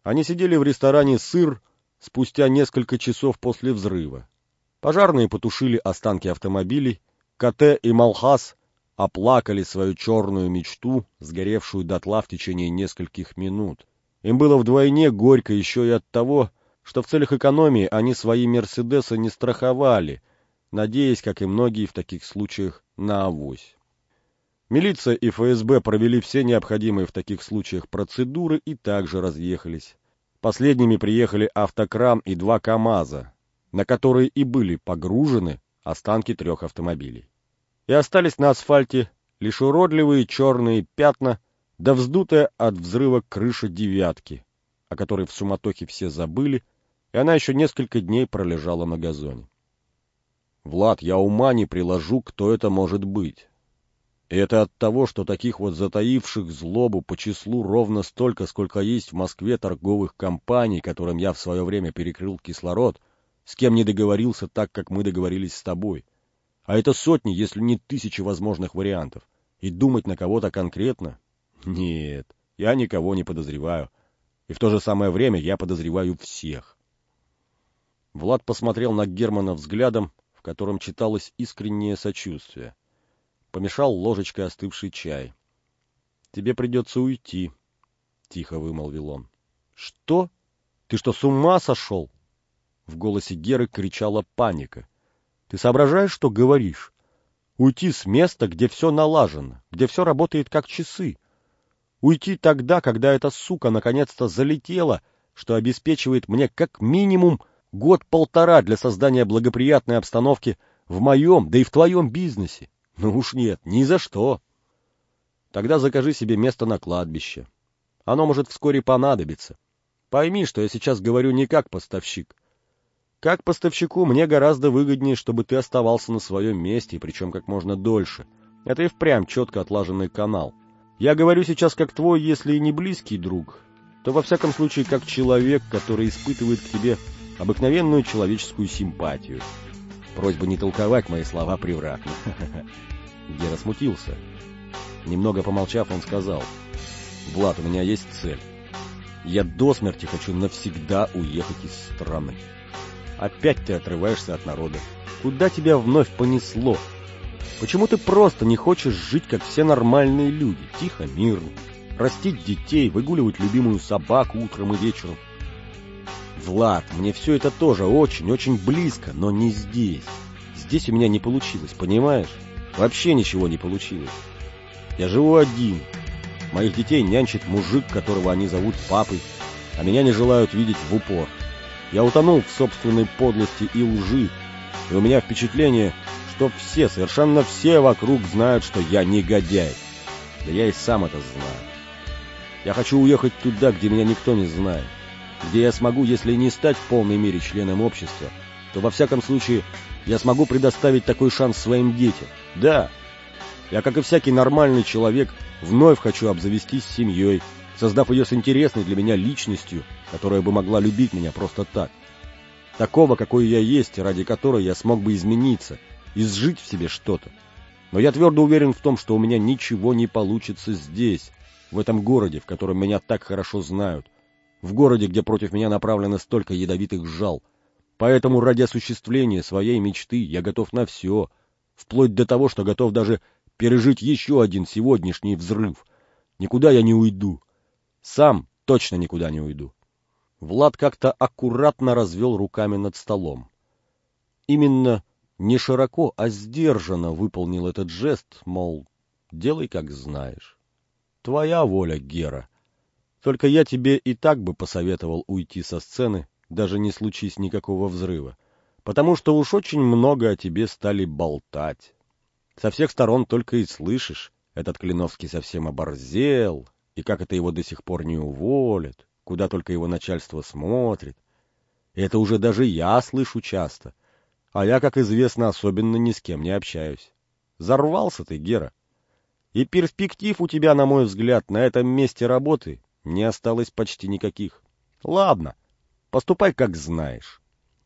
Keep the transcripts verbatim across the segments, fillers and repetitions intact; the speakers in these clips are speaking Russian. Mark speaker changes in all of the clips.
Speaker 1: Они сидели в ресторане «Сыр» спустя несколько часов после взрыва. Пожарные потушили останки автомобилей, Кате и Малхас оплакали свою черную мечту, сгоревшую дотла в течение нескольких минут. Им было вдвойне горько еще и от того, что в целях экономии они свои «Мерседесы» не страховали, надеясь, как и многие в таких случаях, на авось. Милиция и эф эс бэ провели все необходимые в таких случаях процедуры и также разъехались. Последними приехали автокран и два КАМАЗа, на которые и были погружены останки трех автомобилей. И остались на асфальте лишь уродливые черные пятна, да вздутая от взрыва крыша «девятки», о которой в суматохе все забыли, и она еще несколько дней пролежала на газоне. Влад, я ума не приложу, кто это может быть. И это от того, что таких вот затаивших злобу по числу ровно столько, сколько есть в Москве торговых компаний, которым я в свое время перекрыл кислород, с кем не договорился так, как мы договорились с тобой. А это сотни, если не тысячи возможных вариантов. И думать на кого-то конкретно? Нет, я никого не подозреваю. И в то же самое время я подозреваю всех. Влад посмотрел на Германа взглядом, в котором читалось искреннее сочувствие. Помешал ложечкой остывший чай. «Тебе придется уйти», — тихо вымолвил он. «Что? Ты что, с ума сошел?» В голосе Геры кричала паника. «Ты соображаешь, что говоришь? Уйти с места, где все налажено, где все работает как часы. Уйти тогда, когда эта сука наконец-то залетела, что обеспечивает мне как минимум год-полтора для создания благоприятной обстановки в моем, да и в твоем бизнесе. Ну уж нет, ни за что. Тогда закажи себе место на кладбище. Оно может вскоре понадобиться. Пойми, что я сейчас говорю не как поставщик. Как поставщику мне гораздо выгоднее, чтобы ты оставался на своем месте, причем как можно дольше. Это и впрямь четко отлаженный канал. Я говорю сейчас как твой, если и не близкий друг, то во всяком случае как человек, который испытывает к тебе обыкновенную человеческую симпатию. Просьба не толковать мои слова превратно. Гера смутился. Немного помолчав, он сказал: «Влад, у меня есть цель. Я до смерти хочу навсегда уехать из страны. Опять ты отрываешься от народа. Куда тебя вновь понесло? Почему ты просто не хочешь жить, как все нормальные люди, тихо, мирно, растить детей, выгуливать любимую собаку утром и вечером? Влад, мне все это тоже очень-очень близко, но не здесь. Здесь у меня не получилось, понимаешь? Вообще ничего не получилось. Я живу один. Моих детей нянчит мужик, которого они зовут папой, а меня не желают видеть в упор. Я утонул в собственной подлости и лжи, и у меня впечатление, что все, совершенно все вокруг знают, что я негодяй. Да я и сам это знаю. Я хочу уехать туда, где меня никто не знает, где я смогу, если не стать в полной мере членом общества, то во всяком случае я смогу предоставить такой шанс своим детям. Да, я, как и всякий нормальный человек, вновь хочу обзавестись семьей, создав ее с интересной для меня личностью, которая бы могла любить меня просто так. Такого, какой я есть, ради которой я смог бы измениться, изжить в себе что-то. Но я твердо уверен в том, что у меня ничего не получится здесь, в этом городе, в котором меня так хорошо знают, в городе, где против меня направлено столько ядовитых жал. Поэтому ради осуществления своей мечты я готов на все, вплоть до того, что готов даже пережить еще один сегодняшний взрыв. Никуда я не уйду. Сам точно никуда не уйду. Влад как-то аккуратно развел руками над столом. Именно не широко, а сдержанно выполнил этот жест, мол, делай как знаешь. Твоя воля, Гера. Только я тебе и так бы посоветовал уйти со сцены, даже не случись никакого взрыва, потому что уж очень много о тебе стали болтать. Со всех сторон только и слышишь, этот Клиновский совсем оборзел, и как это его до сих пор не уволят, куда только его начальство смотрит. И это уже даже я слышу часто, а я, как известно, особенно ни с кем не общаюсь. Зарвался ты, Гера. И перспектив у тебя, на мой взгляд, на этом месте работы не осталось почти никаких. Ладно, поступай как знаешь.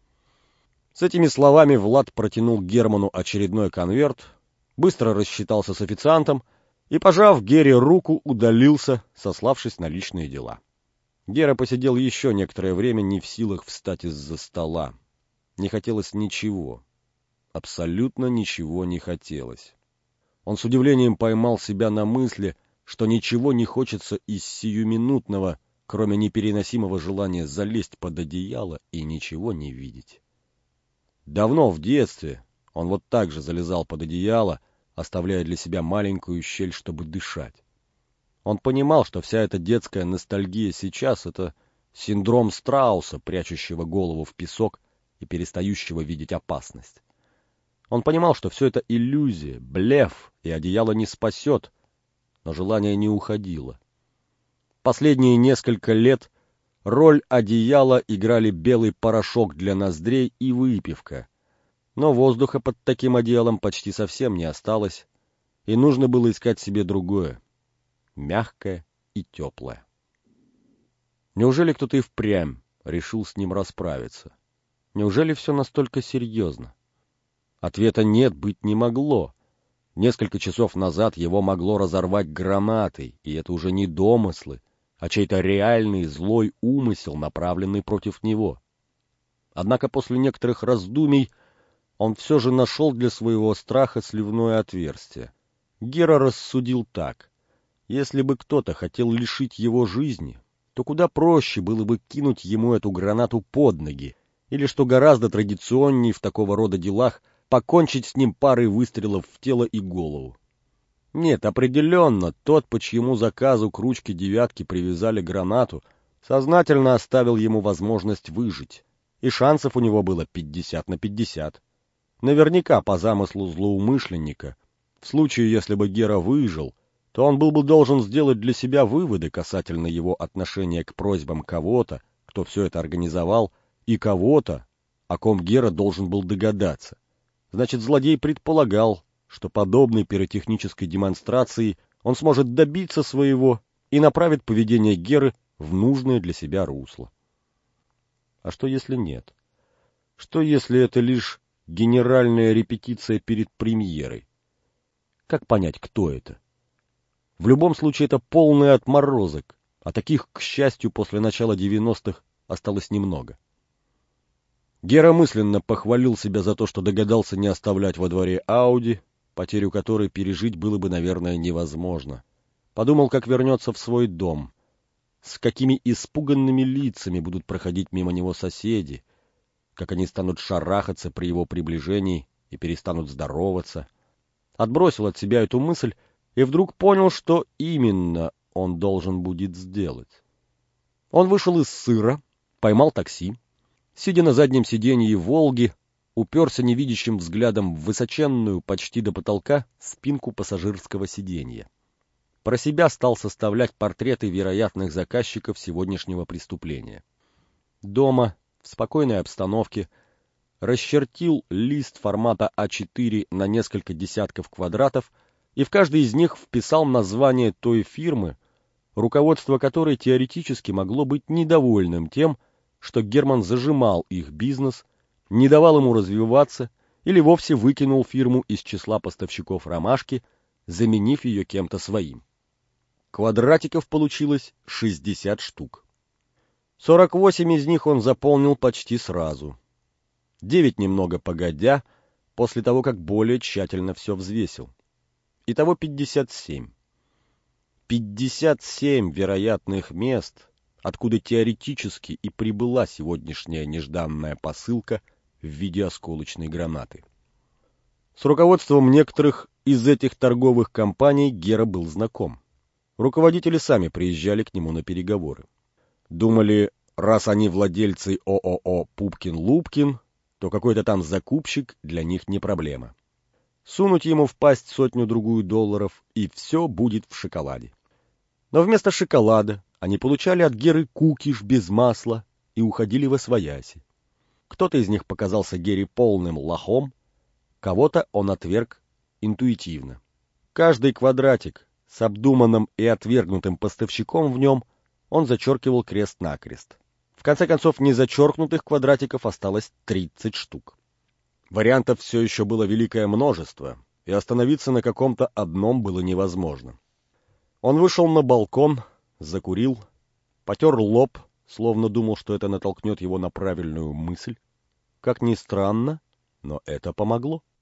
Speaker 1: С этими словами Влад протянул Герману очередной конверт, быстро рассчитался с официантом и, пожав Гере руку, удалился, сославшись на личные дела. Гера посидел еще некоторое время не в силах встать из-за стола. Не хотелось ничего. Абсолютно ничего не хотелось. Он с удивлением поймал себя на мысли, что ничего не хочется из сиюминутного, кроме непереносимого желания залезть под одеяло и ничего не видеть. Давно, в детстве, он вот так же залезал под одеяло, оставляя для себя маленькую щель, чтобы дышать. Он понимал, что вся эта детская ностальгия сейчас — это синдром страуса, прячущего голову в песок и перестающего видеть опасность. Он понимал, что все это иллюзия, блеф, и одеяло не спасет, но желание не уходило. Последние несколько лет роль одеяла играли белый порошок для ноздрей и выпивка, но воздуха под таким одеялом почти совсем не осталось, и нужно было искать себе другое, мягкое и теплое. Неужели кто-то и впрямь решил с ним расправиться? Неужели все настолько серьезно? Ответа нет, быть не могло. Несколько часов назад его могло разорвать гранатой, и это уже не домыслы, а чей-то реальный злой умысел, направленный против него. Однако после некоторых раздумий он все же нашел для своего страха сливное отверстие. Гера рассудил так: если бы кто-то хотел лишить его жизни, то куда проще было бы кинуть ему эту гранату под ноги, или, что гораздо традиционнее в такого рода делах, покончить с ним парой выстрелов в тело и голову. Нет, определенно, тот, по чьему заказу к ручке девятки привязали гранату, сознательно оставил ему возможность выжить, и шансов у него было пятьдесят на пятьдесят. Наверняка по замыслу злоумышленника, в случае, если бы Гера выжил, то он был бы должен сделать для себя выводы касательно его отношения к просьбам кого-то, кто все это организовал, и кого-то, о ком Гера должен был догадаться. Значит, злодей предполагал, что подобной пиротехнической демонстрацией он сможет добиться своего и направит поведение Геры в нужное для себя русло. А что если нет? Что если это лишь генеральная репетиция перед премьерой? Как понять, кто это? В любом случае, это полный отморозок, а таких, к счастью, после начала девяностых осталось немного. Гера мысленно похвалил себя за то, что догадался не оставлять во дворе Ауди, потерю которой пережить было бы, наверное, невозможно. Подумал, как вернется в свой дом, с какими испуганными лицами будут проходить мимо него соседи, как они станут шарахаться при его приближении и перестанут здороваться. Отбросил от себя эту мысль и вдруг понял, что именно он должен будет сделать. Он вышел из сыра, поймал такси, сидя на заднем сиденье «Волги», уперся невидящим взглядом в высоченную, почти до потолка, спинку пассажирского сиденья. Про себя стал составлять портреты вероятных заказчиков сегодняшнего преступления. Дома, в спокойной обстановке, расчертил лист формата а четыре на несколько десятков квадратов и в каждый из них вписал название той фирмы, руководство которой теоретически могло быть недовольным тем, что Герман зажимал их бизнес, не давал ему развиваться или вовсе выкинул фирму из числа поставщиков ромашки, заменив ее кем-то своим. Квадратиков получилось шестьдесят штук. сорок восемь из них он заполнил почти сразу. девять немного погодя, после того, как более тщательно все взвесил. Итого пятьдесят семь. пятьдесят семь вероятных мест, откуда теоретически и прибыла сегодняшняя нежданная посылка в виде осколочной гранаты. С руководством некоторых из этих торговых компаний Гера был знаком. Руководители сами приезжали к нему на переговоры. Думали, раз они владельцы ООО «Пупкин-Лупкин», то какой-то там закупщик для них не проблема. Сунуть ему в пасть сотню-другую долларов, и все будет в шоколаде. Но вместо шоколада они получали от Геры кукиш без масла и уходили восвояси. Кто-то из них показался Гере полным лохом, кого-то он отверг интуитивно. Каждый квадратик с обдуманным и отвергнутым поставщиком в нем он зачеркивал крест-накрест. В конце концов, незачеркнутых квадратиков осталось тридцать штук. Вариантов все еще было великое множество, и остановиться на каком-то одном было невозможно. Он вышел на балкон, закурил, потер лоб, словно думал, что это натолкнет его на правильную мысль. Как ни странно, но это помогло.